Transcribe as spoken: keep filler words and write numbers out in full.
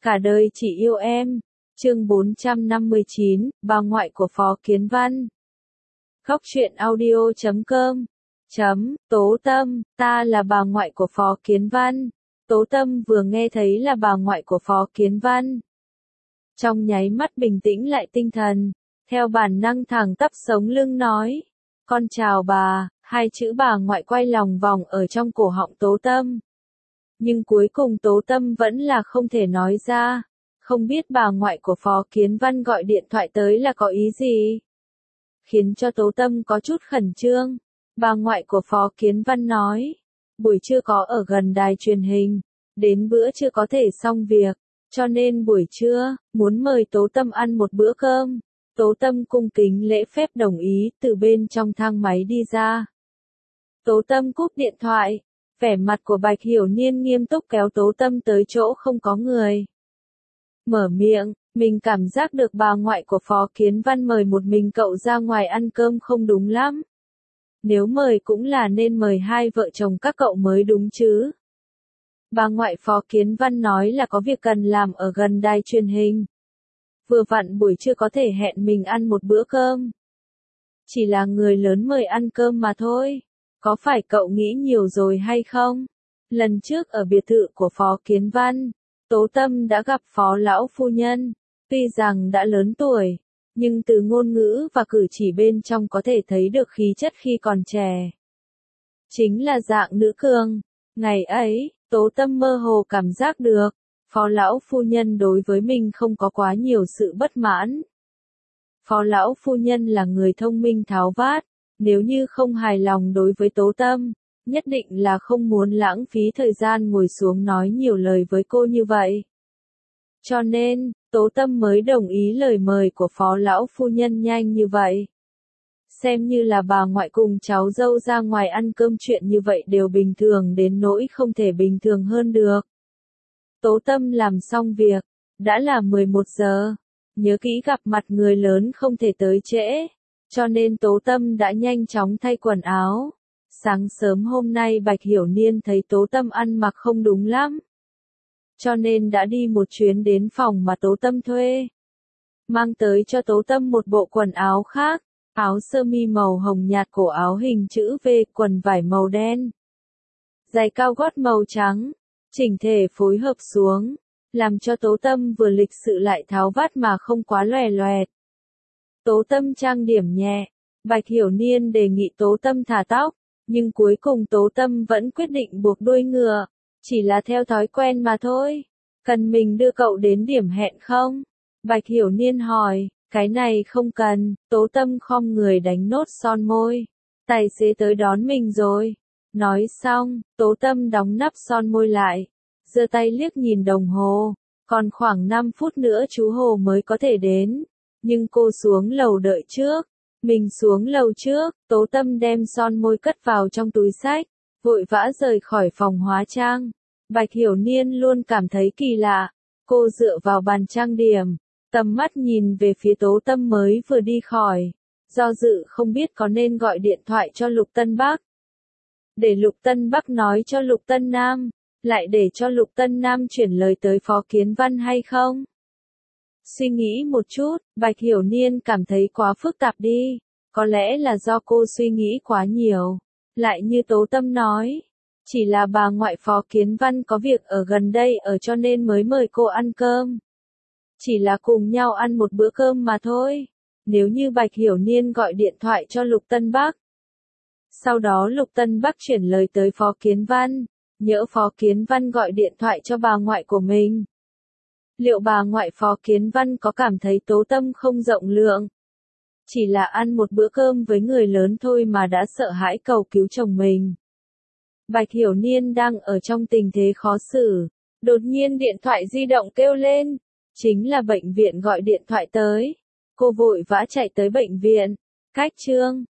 Cả đời chỉ yêu em. Chương bốn trăm năm mươi chín, bà ngoại của Phó Kiến Văn. Góc truyện audio chấm com. Chấm, Tố Tâm, ta là bà ngoại của Phó Kiến Văn. Tố Tâm vừa nghe thấy là bà ngoại của Phó Kiến Văn. Trong nháy mắt bình tĩnh lại tinh thần, theo bản năng thẳng tắp sống lưng nói. Con chào bà, hai chữ bà ngoại quay lòng vòng ở trong cổ họng Tố Tâm. Nhưng cuối cùng Tố Tâm vẫn là không thể nói ra. Không biết bà ngoại của Phó Kiến Văn gọi điện thoại tới là có ý gì? Khiến cho Tố Tâm có chút khẩn trương. Bà ngoại của Phó Kiến Văn nói, buổi trưa có ở gần đài truyền hình, đến bữa trưa có thể xong việc, cho nên buổi trưa, muốn mời Tố Tâm ăn một bữa cơm. Tố Tâm cung kính lễ phép đồng ý, từ bên trong thang máy đi ra. Tố Tâm cúp điện thoại, vẻ mặt của Bạch Hiểu Niên nghiêm túc kéo Tố Tâm tới chỗ không có người. Mở miệng, mình cảm giác được bà ngoại của Phó Kiến Văn mời một mình cậu ra ngoài ăn cơm không đúng lắm. Nếu mời cũng là nên mời hai vợ chồng các cậu mới đúng chứ. Bà ngoại Phó Kiến Văn nói là có việc cần làm ở gần đài truyền hình. Vừa vặn buổi trưa có thể hẹn mình ăn một bữa cơm. Chỉ là người lớn mời ăn cơm mà thôi. Có phải cậu nghĩ nhiều rồi hay không? Lần trước ở biệt thự của Phó Kiến Văn, Tố Tâm đã gặp Phó lão phu nhân. Tuy rằng đã lớn tuổi, nhưng từ ngôn ngữ và cử chỉ bên trong có thể thấy được khí chất khi còn trẻ. Chính là dạng nữ cường. Ngày ấy, Tố Tâm mơ hồ cảm giác được, Phó lão phu nhân đối với mình không có quá nhiều sự bất mãn. Phó lão phu nhân là người thông minh tháo vát, nếu như không hài lòng đối với Tố Tâm, nhất định là không muốn lãng phí thời gian ngồi xuống nói nhiều lời với cô như vậy. Cho nên, Tố Tâm mới đồng ý lời mời của Phó lão phu nhân nhanh như vậy. Xem như là bà ngoại cùng cháu dâu ra ngoài ăn cơm, chuyện như vậy đều bình thường đến nỗi không thể bình thường hơn được. Tố Tâm làm xong việc, đã là mười một giờ, nhớ kỹ gặp mặt người lớn không thể tới trễ, cho nên Tố Tâm đã nhanh chóng thay quần áo. Sáng sớm hôm nay Bạch Hiểu Niên thấy Tố Tâm ăn mặc không đúng lắm, cho nên đã đi một chuyến đến phòng mà Tố Tâm thuê. Mang tới cho Tố Tâm một bộ quần áo khác, áo sơ mi màu hồng nhạt, cổ áo hình chữ V, quần vải màu đen. Giày cao gót màu trắng, chỉnh thể phối hợp xuống, làm cho Tố Tâm vừa lịch sự lại tháo vát mà không quá loè loẹt. Tố Tâm trang điểm nhẹ, Bạch Hiểu Niên đề nghị Tố Tâm thả tóc, nhưng cuối cùng Tố Tâm vẫn quyết định buộc đuôi ngựa. Chỉ là theo thói quen mà thôi. Cần mình đưa cậu đến điểm hẹn không? Bạch Hiểu Niên hỏi. Cái này không cần. Tố Tâm khom người đánh nốt son môi. Tài xế tới đón mình rồi. Nói xong, Tố Tâm đóng nắp son môi lại, giơ tay liếc nhìn đồng hồ. Còn khoảng năm phút nữa chú Hồ mới có thể đến. Nhưng cô xuống lầu đợi trước. Mình xuống lầu trước. Tố Tâm đem son môi cất vào trong túi xách, vội vã rời khỏi phòng hóa trang. Bạch Hiểu Niên luôn cảm thấy kỳ lạ. Cô dựa vào bàn trang điểm, tầm mắt nhìn về phía Tố Tâm mới vừa đi khỏi. Do dự không biết có nên gọi điện thoại cho Lục Tân Bắc, để Lục Tân Bắc nói cho Lục Tân Nam, lại để cho Lục Tân Nam chuyển lời tới Phó Kiến Văn hay không. Suy nghĩ một chút, Bạch Hiểu Niên cảm thấy quá phức tạp đi. Có lẽ là do cô suy nghĩ quá nhiều. Lại như Tố Tâm nói, chỉ là bà ngoại Phó Kiến Văn có việc ở gần đây ở cho nên mới mời cô ăn cơm. Chỉ là cùng nhau ăn một bữa cơm mà thôi. Nếu như Bạch Hiểu Niên gọi điện thoại cho Lục Tân Bắc, sau đó Lục Tân Bắc chuyển lời tới Phó Kiến Văn, nhỡ Phó Kiến Văn gọi điện thoại cho bà ngoại của mình, liệu bà ngoại Phó Kiến Văn có cảm thấy Tố Tâm không rộng lượng? Chỉ là ăn một bữa cơm với người lớn thôi mà đã sợ hãi cầu cứu chồng mình. Bạch Hiểu Niên đang ở trong tình thế khó xử. Đột nhiên điện thoại di động kêu lên. Chính là bệnh viện gọi điện thoại tới. Cô vội vã chạy tới bệnh viện. Cách Trương,